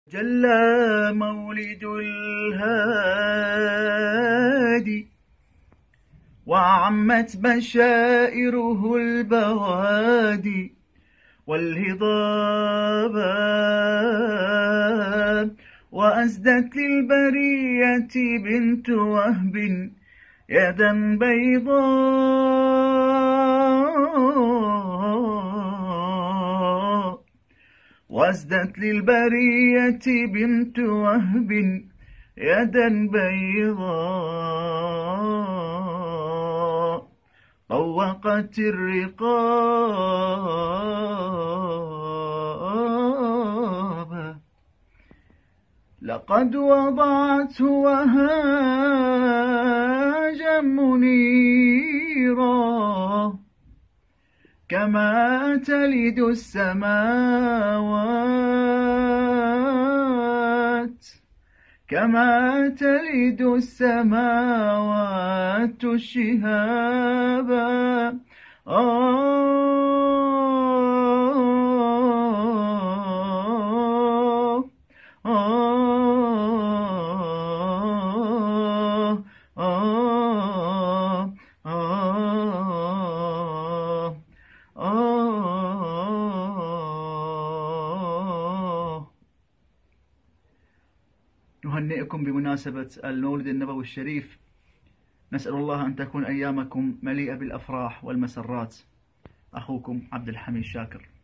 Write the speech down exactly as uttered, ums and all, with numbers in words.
جلى مولد الهادي وعمت بشائره البوادي والهضاب وأسدت للبرية بنت وهب يدا بيضاء وأسدت للبرية بنت وهب يدا بيضاء طوقت الرقاب لقد وضعته وهاجا منيرا كما تلد السماوات كما تلد السماوات الشهابا آه آه آه آه آه. نهنئكم بمناسبة المولد النبوي الشريف. نسأل الله أن تكون أيامكم مليئة بالأفراح والمسرات. أخوكم عبد الحميد شاكر.